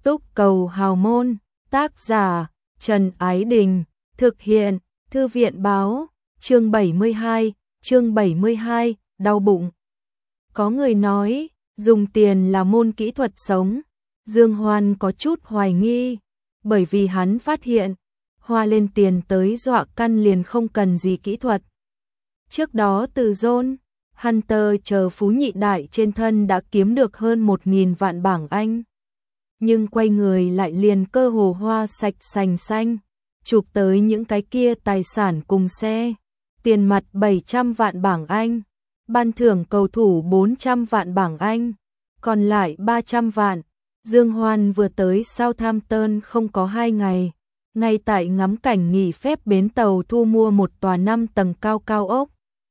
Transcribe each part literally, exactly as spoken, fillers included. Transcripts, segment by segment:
Túc Cầu Hào Môn, tác giả Trần Ái Đình, thực hiện Thư viện Báo, chương bảy mươi hai, chương bảy mươi hai, đau bụng. Có người nói, dùng tiền là môn kỹ thuật sống, Dương Hoan có chút hoài nghi, bởi vì hắn phát hiện, hoa lên tiền tới dọa căn liền không cần gì kỹ thuật. Trước đó từ John, Hunter chờ phú nhị đại trên thân đã kiếm được hơn một nghìn vạn bảng Anh. Nhưng quay người lại liền cơ hồ hoa sạch sành xanh, chụp tới những cái kia tài sản cùng xe, tiền mặt bảy trăm vạn bảng Anh, ban thưởng cầu thủ bốn trăm vạn bảng Anh, còn lại ba trăm vạn. Dương Hoan vừa tới Southampton không có hai ngày, ngay tại ngắm cảnh nghỉ phép bến tàu thu mua một tòa năm tầng cao cao ốc.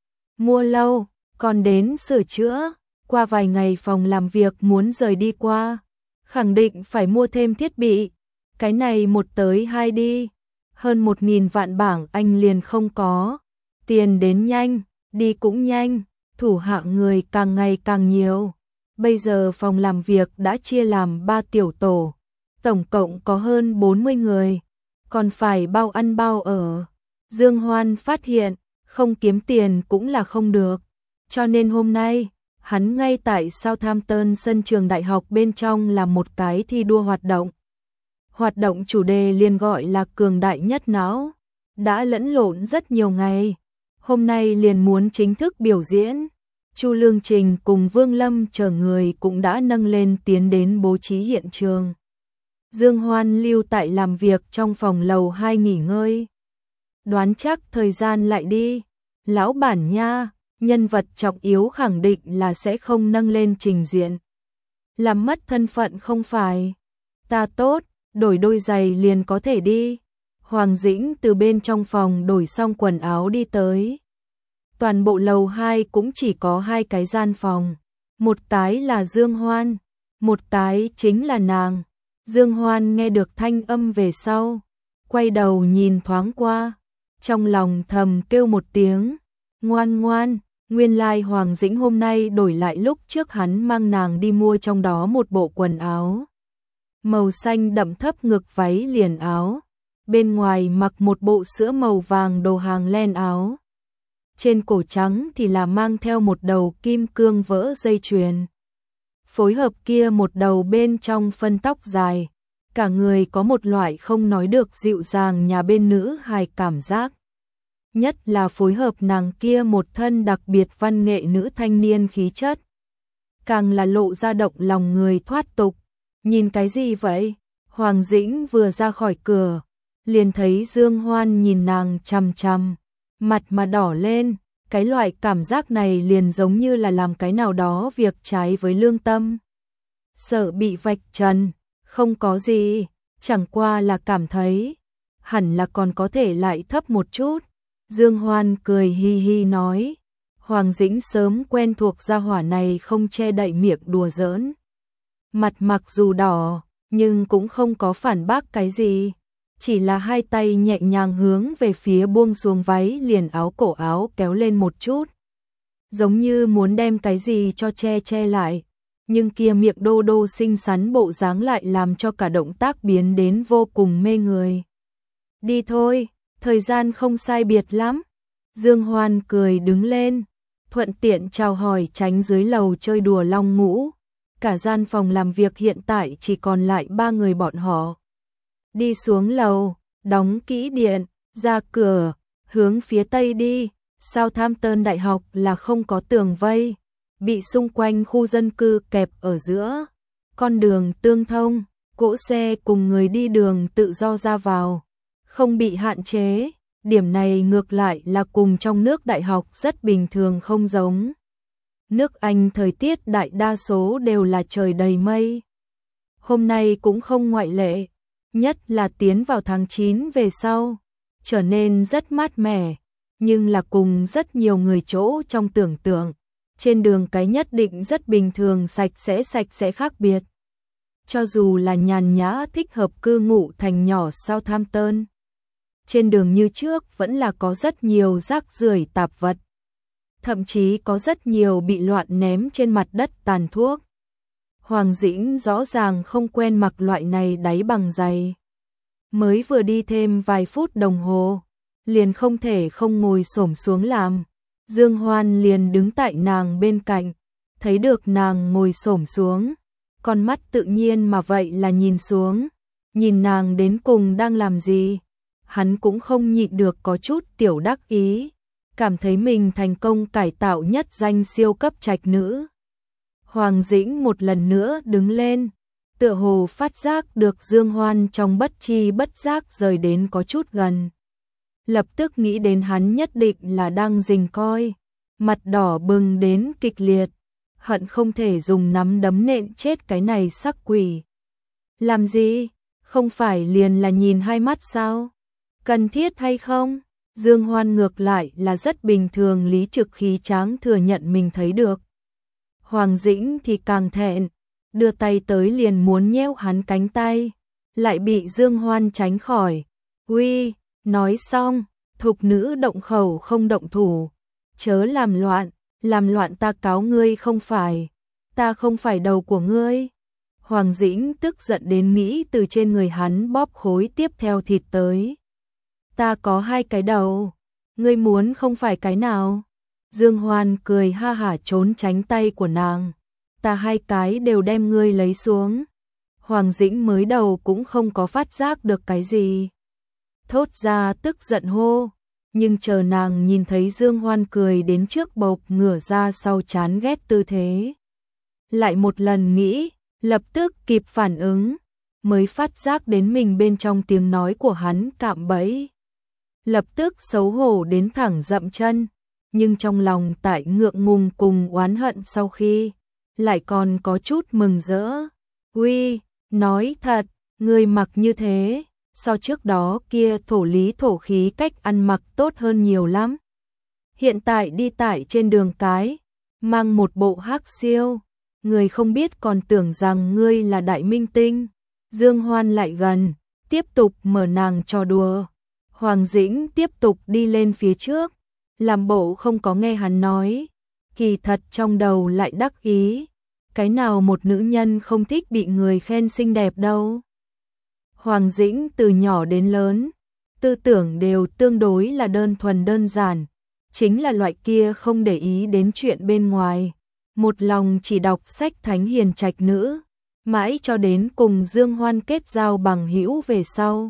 Mua lâu, còn đến sửa chữa, qua vài ngày phòng làm việc muốn rời đi qua, khẳng định phải mua thêm thiết bị, cái này một tới hai đi, hơn một nghìn vạn bảng Anh liền không có, tiền đến nhanh, đi cũng nhanh, thủ hạ người càng ngày càng nhiều. Bây giờ phòng làm việc đã chia làm ba tiểu tổ, tổng cộng có hơn bốn mươi người, còn phải bao ăn bao ở. Dương Hoan phát hiện, không kiếm tiền cũng là không được, cho nên hôm nay, hắn ngay tại Southampton sân trường đại học bên trong làm một cái thi đua hoạt động. Hoạt động chủ đề liền gọi là cường đại nhất não, đã lẫn lộn rất nhiều ngày, hôm nay liền muốn chính thức biểu diễn. Chu Lương Trình cùng Vương Lâm chờ người cũng đã nâng lên tiến đến bố trí hiện trường. Dương Hoan lưu tại làm việc trong phòng lầu hai nghỉ ngơi. Đoán chắc thời gian lại đi, lão bản nha, nhân vật trọng yếu khẳng định là sẽ không nâng lên trình diện. Làm mất thân phận không phải. Ta tốt, đổi đôi giày liền có thể đi. Hoàng Dĩnh từ bên trong phòng đổi xong quần áo đi tới. Toàn bộ lầu hai cũng chỉ có hai cái gian phòng, một cái là Dương Hoan, một cái chính là nàng. Dương Hoan nghe được thanh âm về sau, quay đầu nhìn thoáng qua, trong lòng thầm kêu một tiếng, ngoan ngoan, nguyên lai like Hoàng Dĩnh hôm nay đổi lại lúc trước hắn mang nàng đi mua trong đó một bộ quần áo. Màu xanh đậm thấp ngực váy liền áo, bên ngoài mặc một bộ sữa màu vàng đồ hàng len áo. Trên cổ trắng thì là mang theo một đầu kim cương vỡ dây chuyền. Phối hợp kia một đầu bên trong phân tóc dài, cả người có một loại không nói được dịu dàng nhà bên nữ hài cảm giác. Nhất là phối hợp nàng kia một thân đặc biệt văn nghệ nữ thanh niên khí chất. Càng là lộ ra động lòng người thoát tục. Nhìn cái gì vậy? Hoàng Dĩnh vừa ra khỏi cửa, liền thấy Dương Hoan nhìn nàng chằm chằm. Mặt mà đỏ lên, cái loại cảm giác này liền giống như là làm cái nào đó việc trái với lương tâm. Sợ bị vạch trần, không có gì, chẳng qua là cảm thấy, hẳn là còn có thể lại thấp một chút. Dương Hoan cười hi hi nói, Hoàng Dĩnh sớm quen thuộc gia hỏa này không che đậy miệng đùa giỡn. Mặt mặc dù đỏ, nhưng cũng không có phản bác cái gì. Chỉ là hai tay nhẹ nhàng hướng về phía buông xuống váy liền áo cổ áo kéo lên một chút. Giống như muốn đem cái gì cho che che lại. Nhưng kia miệng đô đô xinh xắn bộ dáng lại làm cho cả động tác biến đến vô cùng mê người. Đi thôi, thời gian không sai biệt lắm. Dương Hoan cười đứng lên, thuận tiện chào hỏi tránh dưới lầu chơi đùa long ngũ. Cả gian phòng làm việc hiện tại chỉ còn lại ba người bọn họ. Đi xuống lầu, đóng kỹ điện, ra cửa, hướng phía tây đi. Southampton đại học là không có tường vây, bị xung quanh khu dân cư kẹp ở giữa. Con đường tương thông, cỗ xe cùng người đi đường tự do ra vào, không bị hạn chế. Điểm này ngược lại là cùng trong nước đại học rất bình thường không giống. Nước Anh thời tiết đại đa số đều là trời đầy mây. Hôm nay cũng không ngoại lệ. Nhất là tiến vào tháng chín về sau, trở nên rất mát mẻ, nhưng là cùng rất nhiều người chỗ trong tưởng tượng, trên đường cái nhất định rất bình thường sạch sẽ sạch sẽ khác biệt. Cho dù là nhàn nhã thích hợp cư ngụ thành nhỏ Southampton, trên đường như trước vẫn là có rất nhiều rác rưởi tạp vật, thậm chí có rất nhiều bị loạn ném trên mặt đất tàn thuốc. Hoàng Dĩnh rõ ràng không quen mặc loại này đáy bằng giày. Mới vừa đi thêm vài phút đồng hồ, liền không thể không ngồi xổm xuống làm. Dương Hoan liền đứng tại nàng bên cạnh, thấy được nàng ngồi xổm xuống, con mắt tự nhiên mà vậy là nhìn xuống, nhìn nàng đến cùng đang làm gì. Hắn cũng không nhịn được có chút tiểu đắc ý, cảm thấy mình thành công cải tạo nhất danh siêu cấp trạch nữ. Hoàng Dĩnh một lần nữa đứng lên, tựa hồ phát giác được Dương Hoan trong bất chi bất giác rời đến có chút gần. Lập tức nghĩ đến hắn nhất định là đang rình coi, mặt đỏ bừng đến kịch liệt, hận không thể dùng nắm đấm nện chết cái này sắc quỷ. Làm gì? Không phải liền là nhìn hai mắt sao? Cần thiết hay không? Dương Hoan ngược lại là rất bình thường lý trực khí tráng thừa nhận mình thấy được. Hoàng Dĩnh thì càng thẹn, đưa tay tới liền muốn nhéo hắn cánh tay, lại bị Dương Hoan tránh khỏi. Uy, nói xong, thục nữ động khẩu không động thủ, chớ làm loạn, làm loạn ta cáo ngươi không phải, ta không phải đầu của ngươi. Hoàng Dĩnh tức giận đến nghĩ từ trên người hắn bóp khối tiếp theo thịt tới. Ta có hai cái đầu, ngươi muốn không phải cái nào? Dương Hoan cười ha hả trốn tránh tay của nàng. Ta hai cái đều đem ngươi lấy xuống. Hoàng Dĩnh mới đầu cũng không có phát giác được cái gì, thốt ra tức giận hô, nhưng chờ nàng nhìn thấy Dương Hoan cười đến trước bộc ngửa ra sau chán ghét tư thế. Lại một lần nghĩ, lập tức kịp phản ứng, mới phát giác đến mình bên trong tiếng nói của hắn cạm bẫy. Lập tức xấu hổ đến thẳng dậm chân, nhưng trong lòng tại ngượng ngùng cùng oán hận sau khi, lại còn có chút mừng rỡ. Uy, nói thật, ngươi mặc như thế, so trước đó kia thổ lý thổ khí cách ăn mặc tốt hơn nhiều lắm. Hiện tại đi tại trên đường cái, mang một bộ hắc siêu, người không biết còn tưởng rằng ngươi là đại minh tinh. Dương Hoan lại gần, tiếp tục mở nàng trò đùa. Hoàng Dĩnh tiếp tục đi lên phía trước, làm bộ không có nghe hắn nói, kỳ thật trong đầu lại đắc ý. Cái nào một nữ nhân không thích bị người khen xinh đẹp đâu. Hoàng Dĩnh từ nhỏ đến lớn, tư tưởng đều tương đối là đơn thuần đơn giản, chính là loại kia không để ý đến chuyện bên ngoài, một lòng chỉ đọc sách thánh hiền trạch nữ, mãi cho đến cùng Dương Hoan kết giao bằng hữu về sau.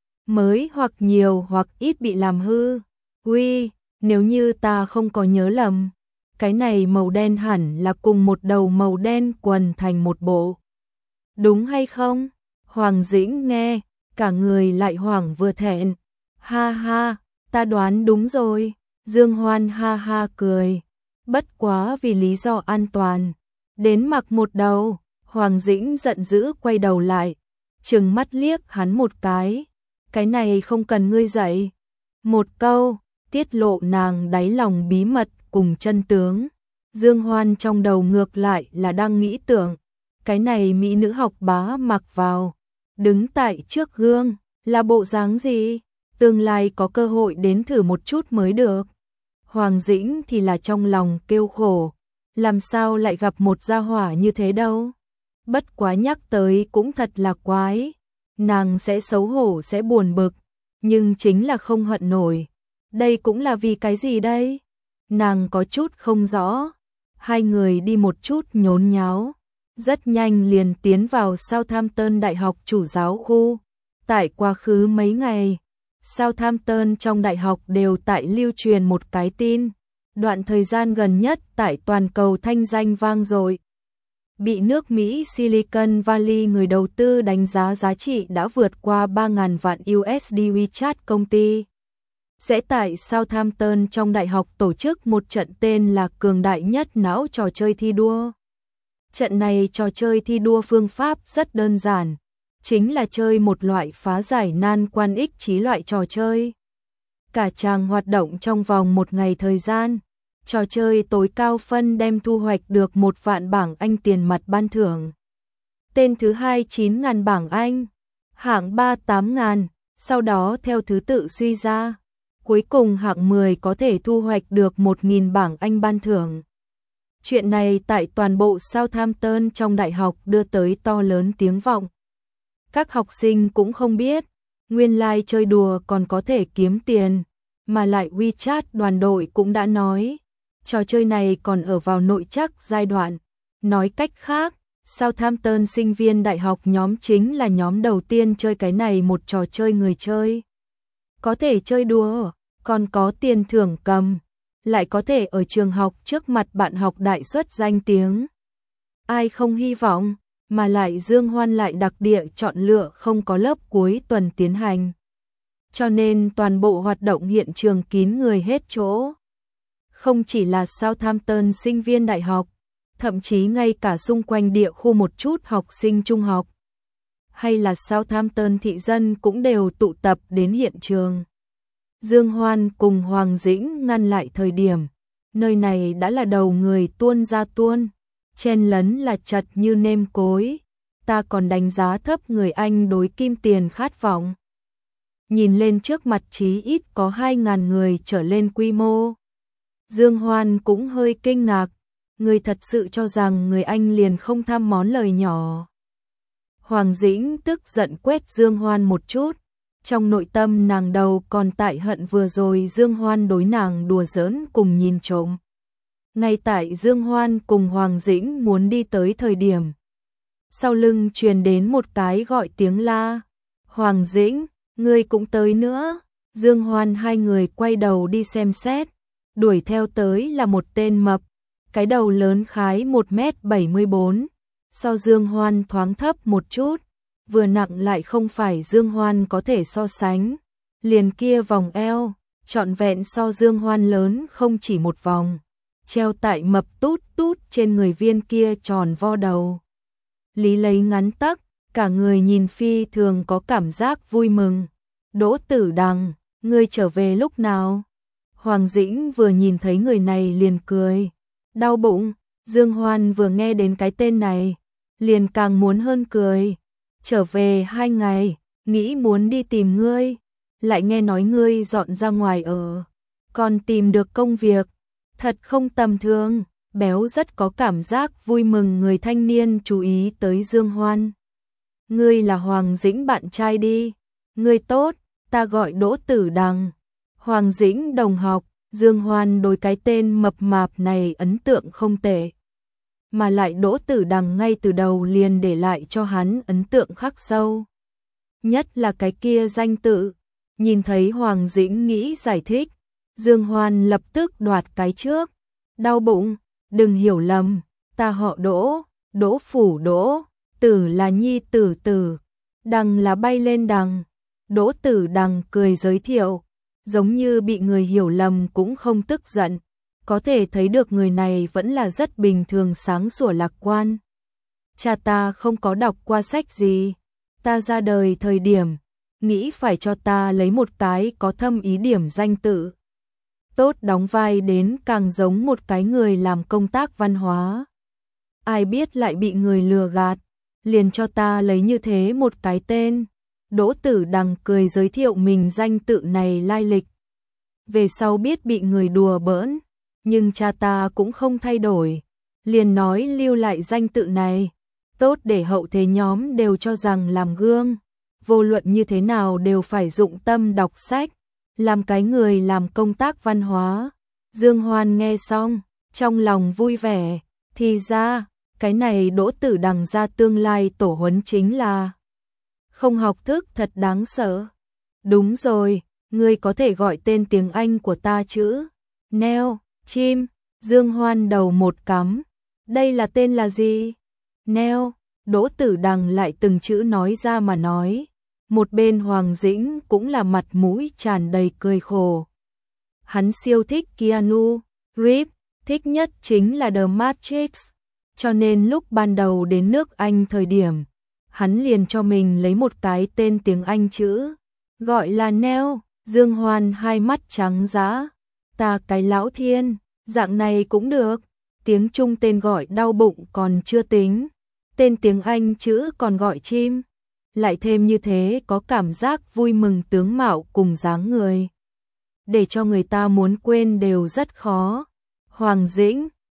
Mới hoặc nhiều hoặc ít bị làm hư. Uy, nếu như ta không có nhớ lầm, cái này màu đen hẳn là cùng một đầu màu đen quần thành một bộ. Đúng hay không? Hoàng Dĩnh nghe, cả người lại hoảng vừa thẹn. Ha ha, ta đoán đúng rồi. Dương Hoan ha ha cười. Bất quá vì lý do an toàn, đến mặc một đầu. Hoàng Dĩnh giận dữ quay đầu lại, trừng mắt liếc hắn một cái. Cái này không cần ngươi dạy. Một câu, tiết lộ nàng đáy lòng bí mật cùng chân tướng. Dương Hoan trong đầu ngược lại là đang nghĩ tưởng, cái này mỹ nữ học bá mặc vào, đứng tại trước gương, là bộ dáng gì? Tương lai có cơ hội đến thử một chút mới được. Hoàng Dĩnh thì là trong lòng kêu khổ, làm sao lại gặp một gia hỏa như thế đâu. Bất quá nhắc tới cũng thật là quái, nàng sẽ xấu hổ sẽ buồn bực, nhưng chính là không hận nổi. Đây cũng là vì cái gì đây? Nàng có chút không rõ. Hai người đi một chút nhốn nháo, rất nhanh liền tiến vào Southampton Đại học chủ giáo khu. Tại quá khứ mấy ngày, Southampton trong đại học đều tại lưu truyền một cái tin, đoạn thời gian gần nhất tại toàn cầu thanh danh vang dội. Bị nước Mỹ Silicon Valley người đầu tư đánh giá giá trị đã vượt qua ba nghìn vạn u ét đê WeChat công ty. Sẽ tại Southampton trong đại học tổ chức một trận tên là cường đại nhất não trò chơi thi đua. Trận này trò chơi thi đua phương pháp rất đơn giản, chính là chơi một loại phá giải nan quan ích trí loại trò chơi. Cả chàng hoạt động trong vòng một ngày thời gian, trò chơi tối cao phân đem thu hoạch được một vạn bảng Anh tiền mặt ban thưởng. Tên thứ hai chín nghìn bảng Anh, hạng ba tám nghìn, sau đó theo thứ tự suy ra. Cuối cùng hạng mười có thể thu hoạch được một nghìn bảng Anh ban thưởng. Chuyện này tại toàn bộ Southampton trong đại học đưa tới to lớn tiếng vọng. Các học sinh cũng không biết, nguyên lai chơi đùa còn có thể kiếm tiền, mà lại WeChat đoàn đội cũng đã nói, trò chơi này còn ở vào nội trắc giai đoạn. Nói cách khác, Southampton sinh viên đại học nhóm chính là nhóm đầu tiên chơi cái này một trò chơi người chơi. Có thể chơi đùa, còn có tiền thưởng cầm, lại có thể ở trường học trước mặt bạn học đại xuất danh tiếng. Ai không hy vọng, mà lại Dương Hoan lại đặc địa chọn lựa không có lớp cuối tuần tiến hành. Cho nên toàn bộ hoạt động hiện trường kín người hết chỗ. Không chỉ là Southampton sinh viên đại học, thậm chí ngay cả xung quanh địa khu một chút học sinh trung học, hay là Southampton thị dân cũng đều tụ tập đến hiện trường. Dương Hoan cùng Hoàng Dĩnh ngăn lại thời điểm, nơi này đã là đầu người tuôn ra tuôn, chen lấn là chật như nêm cối, ta còn đánh giá thấp người Anh đối kim tiền khát vọng. Nhìn lên trước mặt chí ít có hai ngàn người trở lên quy mô. Dương Hoan cũng hơi kinh ngạc, người thật sự cho rằng người Anh liền không tham món lời nhỏ. Hoàng Dĩnh tức giận quét Dương Hoan một chút, trong nội tâm nàng đầu còn tại hận vừa rồi Dương Hoan đối nàng đùa giỡn cùng nhìn trộm. Ngay tại Dương Hoan cùng Hoàng Dĩnh muốn đi tới thời điểm, sau lưng truyền đến một cái gọi tiếng la. Hoàng Dĩnh, ngươi cũng tới nữa. Dương Hoan hai người quay đầu đi xem xét, đuổi theo tới là một tên mập, cái đầu lớn khái một mét bảy mươi bốn, so Dương Hoan thoáng thấp một chút, vừa nặng lại không phải Dương Hoan có thể so sánh. Liền kia vòng eo, trọn vẹn so Dương Hoan lớn không chỉ một vòng, treo tại mập tút tút trên người viên kia tròn vo đầu. Lý lấy ngắn tấc, cả người nhìn phi thường có cảm giác vui mừng. Đỗ Tử Đằng, ngươi trở về lúc nào? Hoàng Dĩnh vừa nhìn thấy người này liền cười. Đau bụng. Dương Hoan vừa nghe đến cái tên này, liền càng muốn hơn cười. Trở về hai ngày, nghĩ muốn đi tìm ngươi, lại nghe nói ngươi dọn ra ngoài ở, còn tìm được công việc, thật không tầm thường. Béo rất có cảm giác vui mừng người thanh niên chú ý tới Dương Hoan. Ngươi là Hoàng Dĩnh bạn trai đi. Ngươi tốt, ta gọi Đỗ Tử Đằng. Hoàng Dĩnh đồng học. Dương Hoan đối cái tên mập mạp này ấn tượng không tệ, mà lại Đỗ Tử Đằng ngay từ đầu liền để lại cho hắn ấn tượng khắc sâu. Nhất là cái kia danh tự, nhìn thấy Hoàng Dĩnh nghĩ giải thích, Dương Hoan lập tức đoạt cái trước. Đau bụng, đừng hiểu lầm, ta họ Đỗ, Đỗ Phủ Đỗ, Tử là nhi tử Tử, Đằng là bay lên đằng. Đỗ Tử Đằng cười giới thiệu, giống như bị người hiểu lầm cũng không tức giận, có thể thấy được người này vẫn là rất bình thường sáng sủa lạc quan. Cha ta không có đọc qua sách gì, ta ra đời thời điểm, nghĩ phải cho ta lấy một cái có thâm ý điểm danh tự. Tốt đóng vai đến càng giống một cái người làm công tác văn hóa. Ai biết lại bị người lừa gạt, liền cho ta lấy như thế một cái tên. Đỗ Tử Đằng cười giới thiệu mình danh tự này lai lịch. Về sau biết bị người đùa bỡn, nhưng cha ta cũng không thay đổi, liền nói lưu lại danh tự này, tốt để hậu thế nhóm đều cho rằng làm gương, vô luận như thế nào đều phải dụng tâm đọc sách, làm cái người làm công tác văn hóa. Dương Hoan nghe xong, trong lòng vui vẻ, thì ra, cái này Đỗ Tử Đằng ra tương lai tổ huấn chính là không học thức thật đáng sợ. Đúng rồi, ngươi có thể gọi tên tiếng Anh của ta chứ? Neo, chim. Dương Hoan đầu một cắm. Đây là tên là gì? Neo. Đỗ Tử Đằng lại từng chữ nói ra mà nói. Một bên Hoàng Dĩnh cũng là mặt mũi tràn đầy cười khổ. Hắn siêu thích Keanu Reeves, thích nhất chính là The Matrix, cho nên lúc ban đầu đến nước Anh thời điểm, hắn liền cho mình lấy một cái tên tiếng Anh chữ, gọi là Neo. Dương Hoan hai mắt trắng dã, ta cái lão thiên, dạng này cũng được, tiếng Trung tên gọi đau bụng còn chưa tính, tên tiếng Anh chữ còn gọi chim, lại thêm như thế có cảm giác vui mừng tướng mạo cùng dáng người, để cho người ta muốn quên đều rất khó. Hoàng Dĩnh,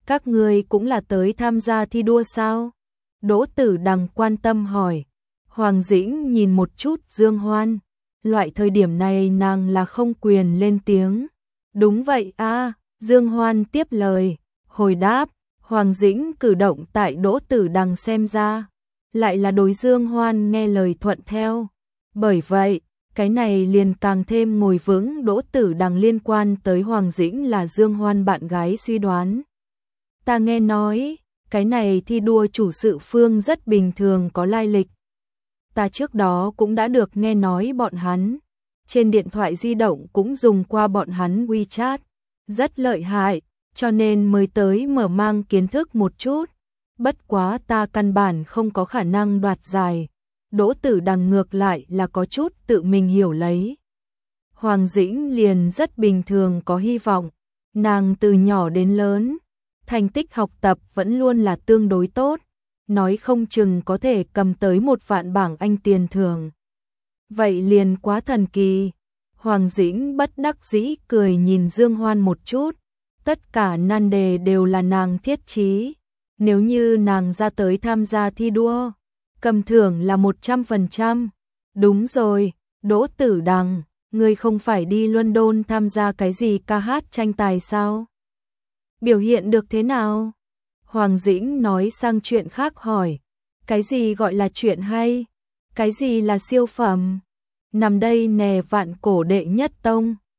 các ngươi cũng là tới tham gia thi đua sao? Đỗ Tử Đằng quan tâm hỏi. Hoàng Dĩnh nhìn một chút Dương Hoan, loại thời điểm này nàng là không quyền lên tiếng. Đúng vậy a, Dương Hoan tiếp lời, hồi đáp. Hoàng Dĩnh cử động tại Đỗ Tử Đằng xem ra, lại là đối Dương Hoan nghe lời thuận theo. Bởi vậy, cái này liền càng thêm ngồi vững Đỗ Tử Đằng liên quan tới Hoàng Dĩnh là Dương Hoan bạn gái suy đoán. Ta nghe nói, cái này thi đua chủ sự phương rất bình thường có lai lịch. Ta trước đó cũng đã được nghe nói bọn hắn, trên điện thoại di động cũng dùng qua bọn hắn WeChat, rất lợi hại, cho nên mới tới mở mang kiến thức một chút. Bất quá ta căn bản không có khả năng đoạt giải. Đỗ Tử Đằng ngược lại là có chút tự mình hiểu lấy. Hoàng Dĩnh liền rất bình thường có hy vọng, nàng từ nhỏ đến lớn, thành tích học tập vẫn luôn là tương đối tốt, nói không chừng có thể cầm tới một vạn bảng Anh tiền thưởng. Vậy liền quá thần kỳ. Hoàng Dĩnh bất đắc dĩ cười nhìn Dương Hoan một chút, tất cả nan đề đều là nàng thiết trí. Nếu như nàng ra tới tham gia thi đua, cầm thưởng là một trăm phần trăm. Đúng rồi, Đỗ Tử Đằng, ngươi không phải đi London tham gia cái gì ca hát tranh tài sao? Biểu hiện được thế nào? Hoàng Dĩnh nói sang chuyện khác hỏi. Cái gì gọi là chuyện hay? Cái gì là siêu phẩm? Nằm đây nè vạn cổ đệ nhất tông.